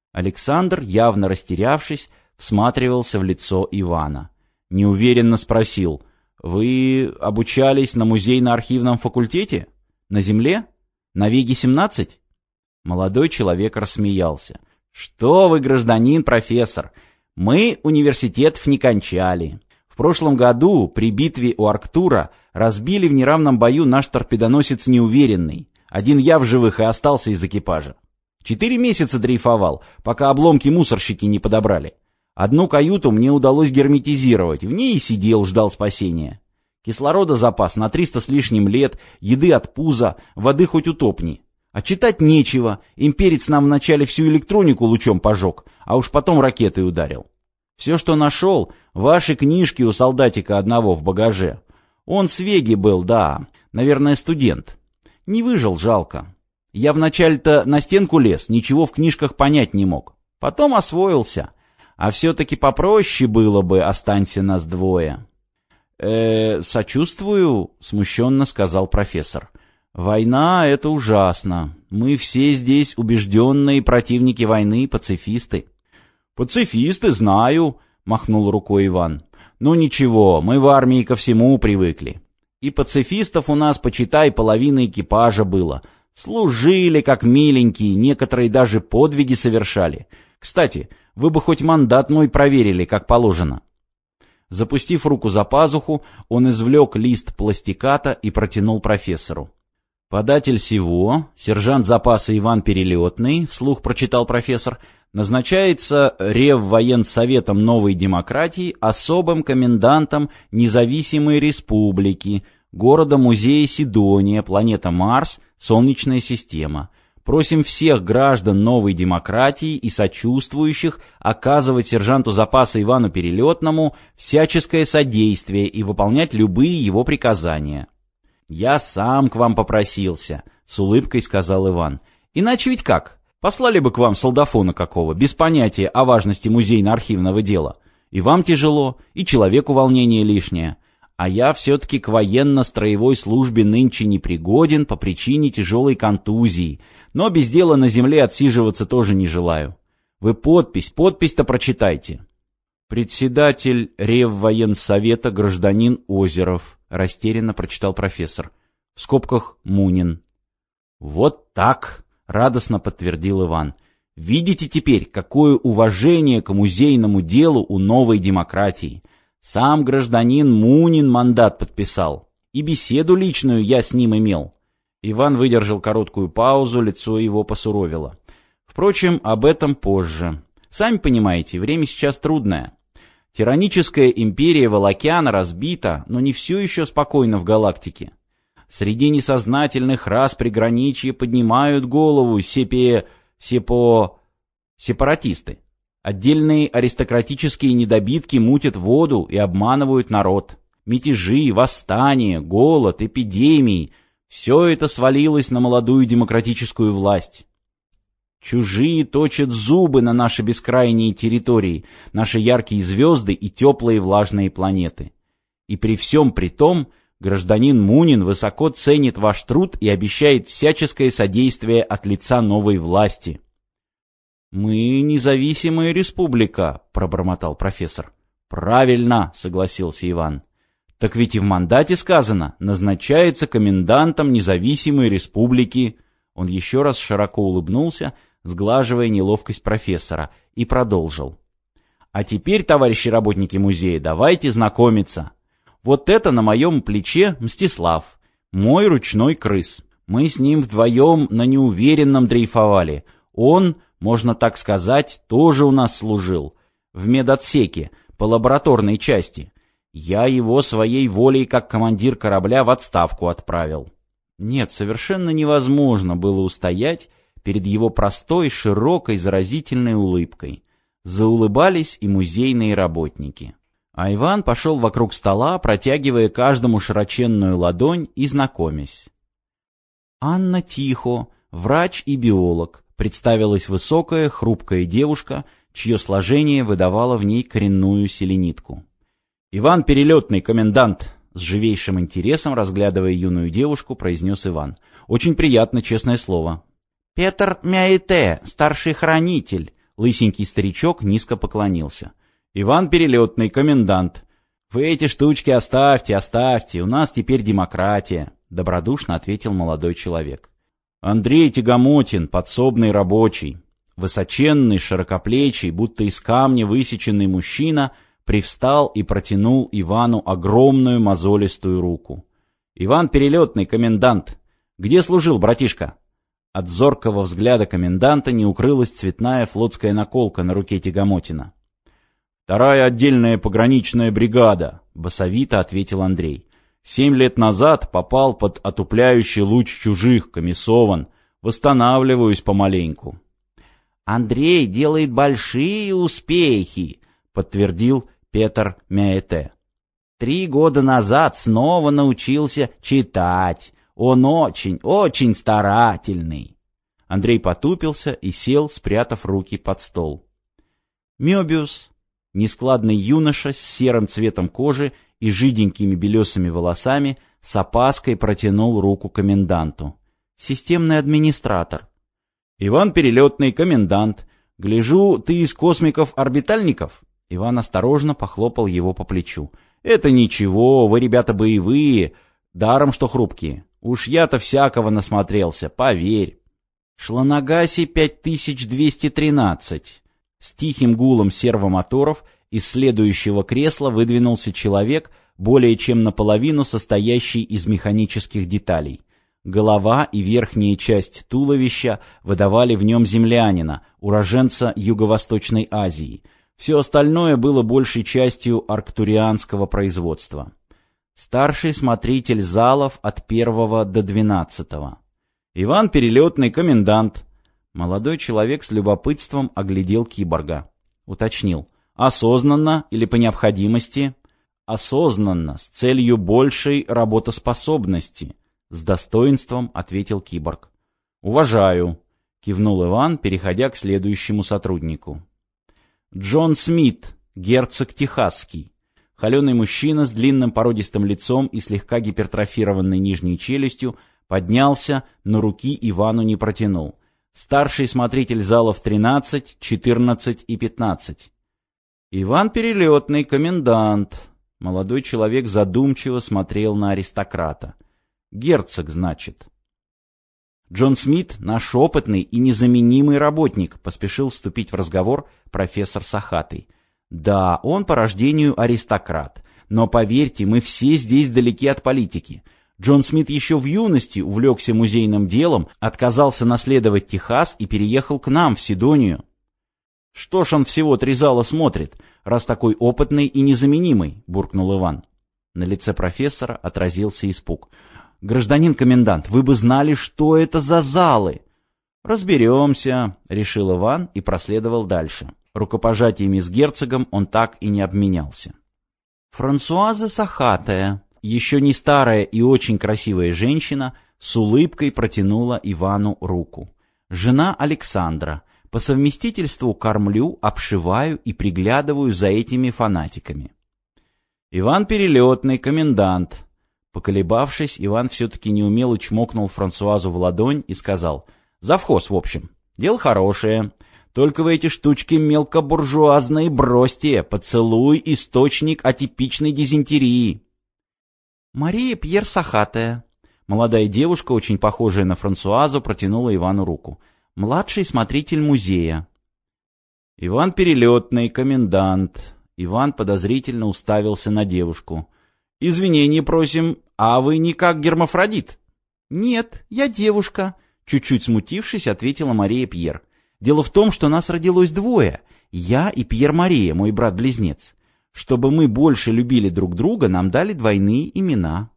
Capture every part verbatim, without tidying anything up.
Александр, явно растерявшись, всматривался в лицо Ивана. Неуверенно спросил: «Вы обучались на музейно-архивном факультете? На Земле? На Веге-семнадцать?» Молодой человек рассмеялся. «Что вы, гражданин профессор, мы университетов не кончали. В прошлом году при битве у Арктура разбили в неравном бою наш торпедоносец «Неуверенный». Один я в живых и остался из экипажа. Четыре месяца дрейфовал, пока обломки мусорщики не подобрали. Одну каюту мне удалось герметизировать, в ней и сидел, ждал спасения. Кислорода запас на триста с лишним лет, еды от пуза, воды хоть утопни. А читать нечего, имперец нам вначале всю электронику лучом пожег, а уж потом ракетой ударил. Все, что нашел, ваши книжки у солдатика одного в багаже. Он с Веги был, да, наверное, студент. Не выжил, жалко. Я вначале-то на стенку лез, ничего в книжках понять не мог. Потом освоился. А все-таки попроще было бы, останься нас двое. «Э, сочувствую», — смущенно сказал профессор. «Война — это ужасно. Мы все здесь убежденные противники войны, пацифисты». «Пацифисты, знаю», — махнул рукой Иван. «Ну ничего, мы в армии ко всему привыкли. И пацифистов у нас, почитай, половина экипажа было. Служили как миленькие, некоторые даже подвиги совершали. Кстати, вы бы хоть мандат мой проверили, как положено». Запустив руку за пазуху, он извлек лист пластиката и протянул профессору. «Податель сего, сержант запаса Иван Перелетный», — вслух прочитал профессор, «назначается Реввоенсоветом Новой Демократии особым комендантом Независимой Республики, города-музея Сидония, планета Марс, Солнечная система. Просим всех граждан Новой Демократии и сочувствующих оказывать сержанту запаса Ивану Перелетному всяческое содействие и выполнять любые его приказания». «Я сам к вам попросился», — с улыбкой сказал Иван. «Иначе ведь как? Послали бы к вам солдафона какого, без понятия о важности музейно-архивного дела. И вам тяжело, и человеку волнение лишнее. А я все-таки к военно-строевой службе нынче непригоден по причине тяжелой контузии, но без дела на земле отсиживаться тоже не желаю. Вы подпись, подпись-то прочитайте». «Председатель Реввоенсовета гражданин Озеров», — растерянно прочитал профессор. В скобках Мунин. «Вот так», — радостно подтвердил Иван. «Видите теперь, какое уважение к музейному делу у Новой Демократии. Сам гражданин Мунин мандат подписал. И беседу личную я с ним имел». Иван выдержал короткую паузу, лицо его посуровило. «Впрочем, об этом позже. Сами понимаете, время сейчас трудное. Тираническая империя Волокяна разбита, но не все еще спокойно в галактике. Среди несознательных рас приграничья поднимают голову сепе... сепо... сепаратисты. Отдельные аристократические недобитки мутят воду и обманывают народ. Мятежи, восстания, голод, эпидемии — все это свалилось на молодую демократическую власть. Чужие точат зубы на наши бескрайние территории, наши яркие звезды и теплые влажные планеты. И при всем при том, гражданин Мунин высоко ценит ваш труд и обещает всяческое содействие от лица новой власти». «Мы независимая республика», — пробормотал профессор. «Правильно», — согласился Иван. «Так ведь и в мандате сказано, назначается комендантом независимой республики». Он еще раз широко улыбнулся, сглаживая неловкость профессора, и продолжил. «А теперь, товарищи работники музея, давайте знакомиться. Вот это на моем плече Мстислав, мой ручной крыс. Мы с ним вдвоем на неуверенном дрейфовали. Он, можно так сказать, тоже у нас служил. В медотсеке, по лабораторной части. Я его своей волей, как командир корабля, в отставку отправил». Нет, совершенно невозможно было устоять перед его простой, широкой, заразительной улыбкой. Заулыбались и музейные работники. А Иван пошел вокруг стола, протягивая каждому широченную ладонь и знакомясь. «Анна Тихо, врач и биолог», представилась высокая, хрупкая девушка, чье сложение выдавало в ней коренную селенитку. «Иван Перелетный, комендант», — с живейшим интересом, разглядывая юную девушку, произнес Иван. «Очень приятно, честное слово». «Петр Мяете, старший хранитель», — Лысенький старичок низко поклонился. «Иван Перелетный, комендант. Вы эти штучки оставьте, оставьте, у нас теперь демократия», — добродушно ответил молодой человек. Андрей Тягомотин, подсобный рабочий. Высоченный, широкоплечий, будто из камня высеченный мужчина, привстал и протянул Ивану огромную мозолистую руку. «Иван Перелетный, комендант. Где служил, братишка?» От зоркого взгляда коменданта не укрылась цветная флотская наколка на руке Тягомотина. «Вторая отдельная пограничная бригада», — басовито ответил Андрей. «Семь лет назад попал под отупляющий луч чужих, комиссован. Восстанавливаюсь помаленьку». «Андрей делает большие успехи», — подтвердил Петр Мяете. «Три года назад снова научился читать. Он очень, очень старательный». Андрей потупился и сел, спрятав руки под стол. Мёбиус, нескладный юноша с серым цветом кожи и жиденькими белесыми волосами, с опаской протянул руку коменданту. «Системный администратор». «Иван Перелетный, комендант. Гляжу, ты из космиков-орбитальников?» Иван осторожно похлопал его по плечу. «Это ничего, вы, ребята, боевые, даром что хрупкие. Уж я-то всякого насмотрелся, поверь». «Шланагаси пять тысяч двести тринадцать». С тихим гулом сервомоторов из следующего кресла выдвинулся человек, более чем наполовину состоящий из механических деталей. Голова и верхняя часть туловища выдавали в нем землянина, уроженца Юго-Восточной Азии. Все остальное было большей частью арктурианского производства. Старший смотритель залов от первого до двенадцатого. «Иван Перелетный, комендант». Молодой человек с любопытством оглядел киборга. Уточнил. «Осознанно или по необходимости?» «Осознанно, с целью большей работоспособности», — с достоинством ответил киборг. «Уважаю», — кивнул Иван, переходя к следующему сотруднику. Джон Смит, герцог Техасский. Холеный мужчина с длинным породистым лицом и слегка гипертрофированной нижней челюстью поднялся, но руки Ивану не протянул. Старший смотритель залов тринадцать, четырнадцать и пятнадцать. «Иван Перелетный, комендант». Молодой человек задумчиво смотрел на аристократа. «Герцог, значит». «Джон Смит — наш опытный и незаменимый работник», — поспешил вступить в разговор профессор Сахатый. «Да, он по рождению аристократ, но, поверьте, мы все здесь далеки от политики. Джон Смит еще в юности увлекся музейным делом, отказался наследовать Техас и переехал к нам, в Сидонию». «Что ж он всего три зала смотрит, раз такой опытный и незаменимый?» — буркнул Иван. На лице профессора отразился испуг. «Гражданин комендант, вы бы знали, что это за залы!» «Разберемся», — решил Иван и проследовал дальше. Рукопожатиями с герцогом он так и не обменялся. Франсуаза Сахатая, еще не старая и очень красивая женщина, с улыбкой протянула Ивану руку. «Жена Александра. По совместительству кормлю, обшиваю и приглядываю за этими фанатиками». «Иван Перелетный, комендант». Поколебавшись, Иван все-таки неумело чмокнул Франсуазу в ладонь и сказал: «Завхоз, в общем. Дело хорошее. Только вы эти штучки мелкобуржуазные бросьте. Поцелуй — источник атипичной дизентерии». Мария Пьер Сахатая. Молодая девушка, очень похожая на Франсуазу, протянула Ивану руку. «Младший смотритель музея». «Иван Перелетный, комендант». Иван подозрительно уставился на девушку. «Извинения просим, а вы не как гермафродит?» «Нет, я девушка», — чуть-чуть смутившись, ответила Мария Пьер. «Дело в том, что нас родилось двое, я и Пьер Мария, мой брат-близнец. Чтобы мы больше любили друг друга, нам дали двойные имена».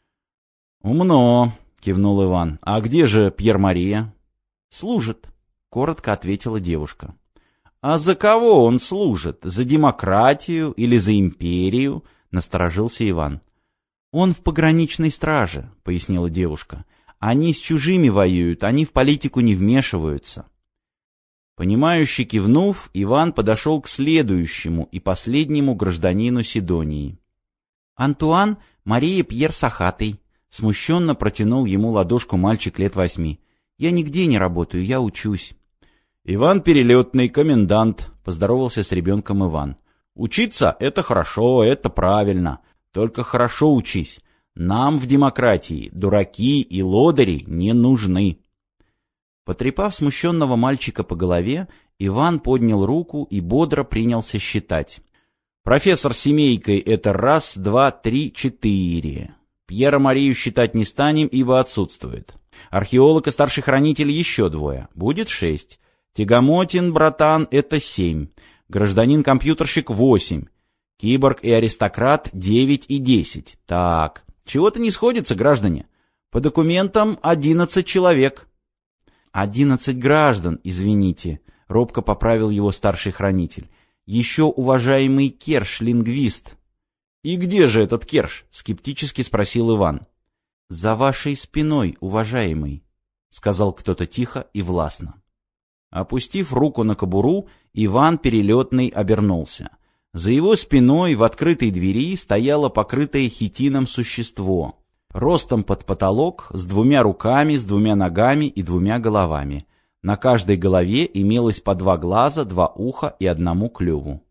«Умно», — кивнул Иван. «А где же Пьер Мария?» «Служит», — коротко ответила девушка. «А за кого он служит? За демократию или за империю?» — насторожился Иван. «Он в пограничной страже», — пояснила девушка. «Они с чужими воюют, они в политику не вмешиваются». Понимающе кивнув, Иван подошел к следующему и последнему гражданину Сидонии. «Антуан Мария Пьер Сахатый», — смущенно протянул ему ладошку мальчик лет восьми. «Я нигде не работаю, я учусь». Иван Перелетный, комендант, поздоровался с ребенком Иван. Учиться — это хорошо, это правильно. Только хорошо учись. Нам в демократии дураки и лодыри не нужны. Потрепав смущенного мальчика по голове, Иван поднял руку и бодро принялся считать. Профессор с семейкой — это раз, два, три, четыре. Пьера Марию считать не станем, ибо отсутствует. Археолог и старший хранитель еще двое. Будет шесть. Тягомотин, братан, это семь. Гражданин-компьютерщик — восемь. Киборг и аристократ — девять и десять. Так, чего-то не сходится, граждане. По документам одиннадцать человек. Одиннадцать граждан, извините, робко поправил его старший хранитель. Еще уважаемый Керш, лингвист. И где же этот Керш? Скептически спросил Иван. За вашей спиной, уважаемый, сказал кто-то тихо и властно. Опустив руку на кобуру, Иван Перелетный обернулся. За его спиной в открытой двери стояло покрытое хитином существо. Ростом под потолок, с двумя руками, с двумя ногами и двумя головами. На каждой голове имелось по два глаза, два уха и одному клюву.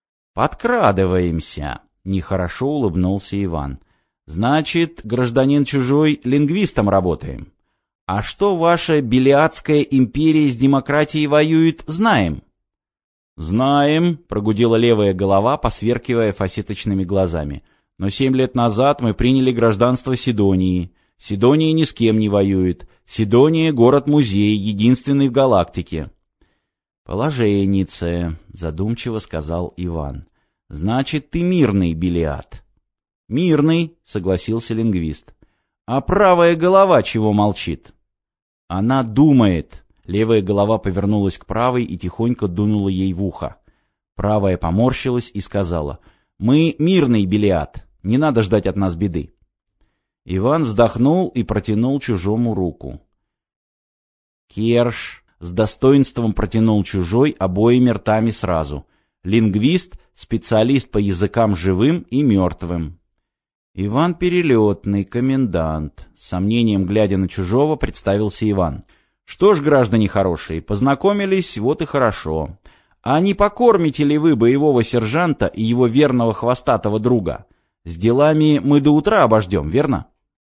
«Подкрадываемся!» — нехорошо улыбнулся Иван. «Значит, гражданин чужой, лингвистом работаем. А что ваша Белиадская империя с демократией воюет, знаем?» «Знаем», — прогудела левая голова, посверкивая фасеточными глазами. «Но семь лет назад мы приняли гражданство Сидонии. Сидония ни с кем не воюет. Сидония — город-музей, единственный в галактике». «Положеннице», — задумчиво сказал Иван. «Значит, ты мирный, Белиад». «Мирный», — согласился лингвист. «А правая голова чего молчит?» «Она думает». Левая голова повернулась к правой и тихонько дунула ей в ухо. Правая поморщилась и сказала: «Мы мирный, Белиад, не надо ждать от нас беды». Иван вздохнул и протянул чужому руку. Керш с достоинством протянул чужой обоими ртами сразу. Лингвист, специалист по языкам живым и мертвым. Иван Перелетный, комендант. С сомнением глядя на чужого, представился Иван. «Что ж, граждане хорошие, познакомились, вот и хорошо. А не покормите ли вы боевого сержанта и его верного хвостатого друга? С делами мы до утра обождем, верно?»